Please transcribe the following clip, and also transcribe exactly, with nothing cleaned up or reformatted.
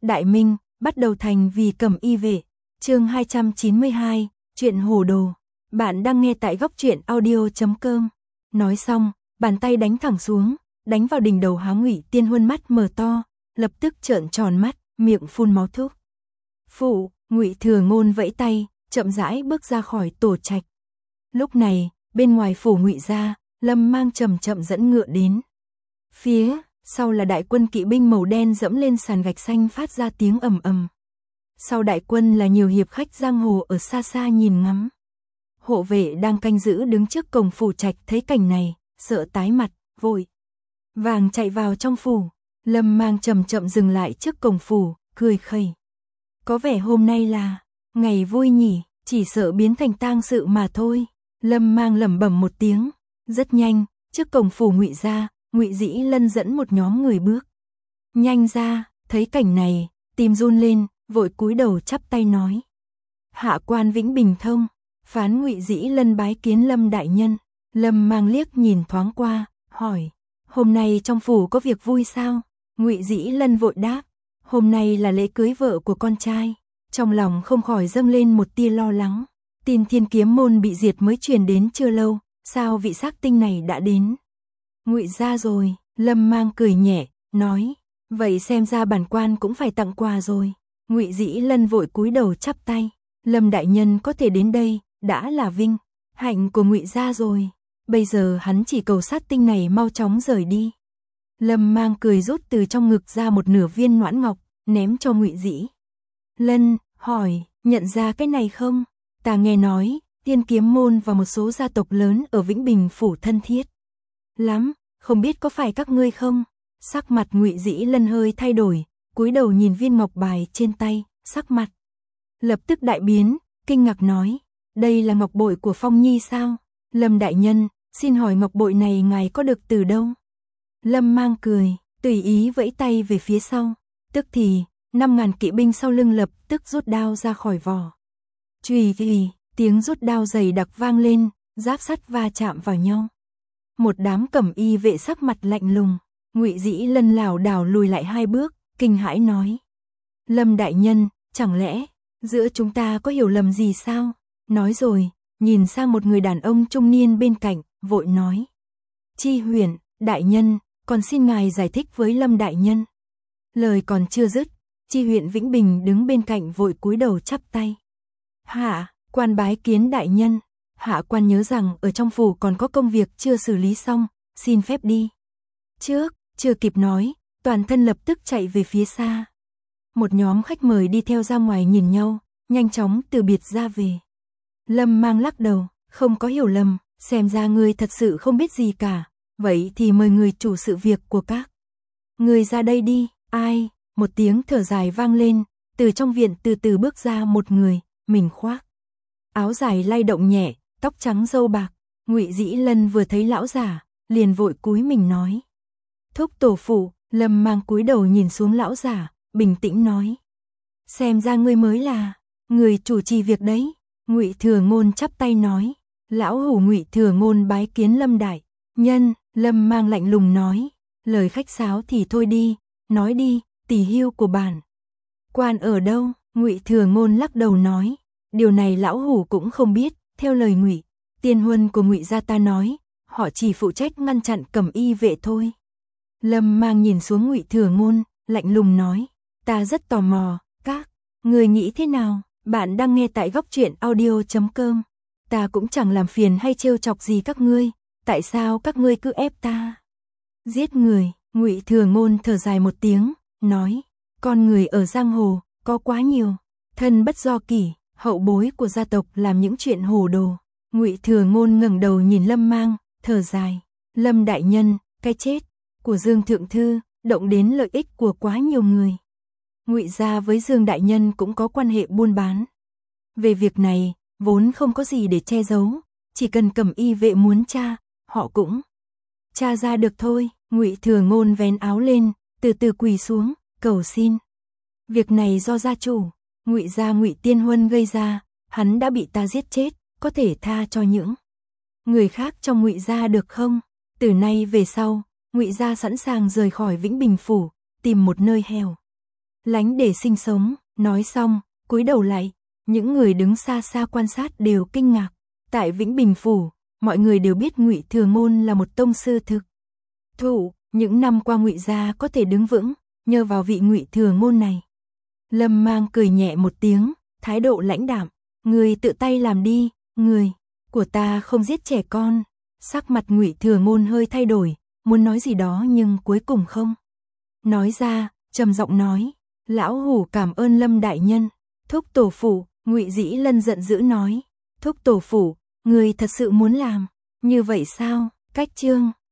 Đại Minh, bắt đầu thành vì Cẩm Y vệ. Chương hai trăm chín mươi hai, chuyện hồ đồ. Bạn đang nghe tại góc truyện audio chấm com. Nói xong, bàn tay đánh thẳng xuống, đánh vào đỉnh đầu Há Ngụy Tiên Huân, mắt mở to, lập tức trợn tròn mắt, miệng phun máu thúc. Phụ, Ngụy Thừa Ngôn vẫy tay, chậm rãi bước ra khỏi tổ trạch. Lúc này, bên ngoài phủ Ngụy gia, Lâm Mang chậm chậm dẫn ngựa đến. Phía sau là đại quân kỵ binh màu đen dẫm lên sàn gạch xanh phát ra tiếng ầm ầm. Sau đại quân là nhiều hiệp khách giang hồ ở xa xa nhìn ngắm. Hộ vệ đang canh giữ đứng trước cổng phủ trạch thấy cảnh này, sợ tái mặt, vội vàng chạy vào trong phủ. Lâm Mang chậm chậm dừng lại trước cổng phủ, cười khẩy. Có vẻ hôm nay là ngày vui nhỉ, chỉ sợ biến thành tang sự mà thôi. Lâm Mang lẩm bẩm một tiếng. Rất nhanh, trước cổng phủ Ngụy gia, Ngụy Dĩ Lân dẫn một nhóm người bước nhanh ra, thấy cảnh này, tim run lên, vội cúi đầu chắp tay nói: Hạ quan Vĩnh Bình Thông, phán Ngụy Dĩ Lân bái kiến Lâm đại nhân. Lâm Mang liếc nhìn thoáng qua, hỏi: Hôm nay trong phủ có việc vui sao? Ngụy Dĩ Lân vội đáp: Hôm nay là lễ cưới vợ của con trai. Trong lòng không khỏi dâng lên một tia lo lắng. Tin Thiên Kiếm môn bị diệt mới truyền đến chưa lâu, sao vị sắc tinh này đã đến Ngụy gia rồi? Lâm Mang cười nhẹ, nói: Vậy xem ra bản quan cũng phải tặng quà rồi. Ngụy Dĩ Lân vội cúi đầu chắp tay: Lâm đại nhân có thể đến đây, đã là vinh hạnh của Ngụy gia rồi. Bây giờ hắn chỉ cầu sát tinh này mau chóng rời đi. Lâm Mang cười rút từ trong ngực ra một nửa viên noãn ngọc, ném cho Ngụy Dĩ Lân, hỏi: Nhận ra cái này không? Ta nghe nói, Thiên Kiếm môn và một số gia tộc lớn ở Vĩnh Bình phủ thân thiết lắm, không biết có phải các ngươi không? Sắc mặt Ngụy Dĩ Lân hơi thay đổi, cúi đầu nhìn viên ngọc bài trên tay, sắc mặt lập tức đại biến, kinh ngạc nói: Đây là ngọc bội của Phong Nhi sao? Lâm đại nhân, xin hỏi ngọc bội này ngài có được từ đâu? Lâm Mang cười, tùy ý vẫy tay về phía sau, tức thì năm ngàn kỵ binh sau lưng lập tức rút đao ra khỏi vỏ. Chùy chùy, tiếng rút đao dày đặc vang lên, giáp sắt va chạm vào nhau. Một đám Cẩm Y vệ sắc mặt lạnh lùng. Ngụy Dĩ Lân lảo đảo lùi lại hai bước, kinh hãi nói: Lâm đại nhân, chẳng lẽ giữa chúng ta có hiểu lầm gì sao? Nói rồi, nhìn sang một người đàn ông trung niên bên cạnh, vội nói: Chi Huyền, đại nhân, còn xin ngài giải thích với Lâm đại nhân. Lời còn chưa dứt, Chi Huyền Vĩnh Bình đứng bên cạnh vội cúi đầu chắp tay: Hạ quan bái kiến đại nhân. Hạ quan nhớ rằng ở trong phủ còn có công việc chưa xử lý xong, xin phép đi trước. Chưa kịp nói, toàn thân lập tức chạy về phía xa. Một nhóm khách mời đi theo ra ngoài nhìn nhau, nhanh chóng từ biệt ra về. Lâm Mang lắc đầu: Không có hiểu lầm, xem ra ngươi thật sự không biết gì cả. Vậy thì mời người chủ sự việc của các người ra đây đi. Ai? Một tiếng thở dài vang lên, từ trong viện từ từ bước ra một người, mình khoác áo dài lay động nhẹ, tóc trắng râu bạc. Ngụy Dĩ Lân vừa thấy lão giả, liền vội cúi mình nói: Thúc tổ phụ. Lâm Mang cúi đầu nhìn xuống lão giả, bình tĩnh nói: Xem ra ngươi mới là người chủ trì việc đấy. Ngụy Thừa Ngôn chắp tay nói: Lão hủ Ngụy Thừa Ngôn bái kiến Lâm đại nhân. Lâm Mang lạnh lùng nói: Lời khách sáo thì thôi đi, nói đi, tỷ hưu của bản quan ở đâu? Ngụy Thừa Ngôn lắc đầu nói: Điều này lão hủ cũng không biết. Theo lời Ngụy Tiên Huân của Ngụy gia ta nói, họ chỉ phụ trách ngăn chặn Cẩm Y vệ thôi. Lâm Mang nhìn xuống Ngụy Thừa Ngôn, lạnh lùng nói: Ta rất tò mò, các người nghĩ thế nào? Bạn đang nghe tại góc truyện audio chấm com. Ta cũng chẳng làm phiền hay trêu chọc gì các ngươi, tại sao các ngươi cứ ép ta giết người? Ngụy Thừa Ngôn thở dài một tiếng, nói: Con người ở giang hồ có quá nhiều, thân bất do kỷ, hậu bối của gia tộc làm những chuyện hồ đồ. Ngụy Thừa Ngôn ngẩng đầu nhìn Lâm Mang, thở dài: Lâm đại nhân, cái chết của Dương thượng thư động đến lợi ích của quá nhiều người. Ngụy gia với Dương đại nhân cũng có quan hệ buôn bán. Về việc này, vốn không có gì để che giấu, chỉ cần Cẩm Y vệ muốn tra, họ cũng tra ra được thôi. Ngụy Thừa Ngôn vén áo lên, từ từ quỳ xuống, cầu xin: Việc này do gia chủ Ngụy gia Ngụy Tiên Huân gây ra, hắn đã bị ta giết chết, có thể tha cho những người khác trong Ngụy gia được không? Từ nay về sau, Ngụy gia sẵn sàng rời khỏi Vĩnh Bình phủ, tìm một nơi hẻo lánh để sinh sống, nói xong, cúi đầu lại, những người đứng xa xa quan sát đều kinh ngạc. Tại Vĩnh Bình phủ, mọi người đều biết Ngụy Thừa Ngôn là một tông sư thực thụ, những năm qua Ngụy gia có thể đứng vững, nhờ vào vị Ngụy Thừa Ngôn này. Lâm Mang cười nhẹ một tiếng, thái độ lãnh đạm, người tự tay làm đi, người của ta không giết trẻ con. Sắc mặt Ngụy Thừa Ngôn hơi thay đổi, muốn nói gì đó nhưng cuối cùng không nói ra, trầm giọng nói, lão hủ cảm ơn Lâm đại nhân. Thúc tổ phủ, Ngụy Dĩ Lân giận dữ nói, thúc tổ phủ, người thật sự muốn làm như vậy sao? Cách chương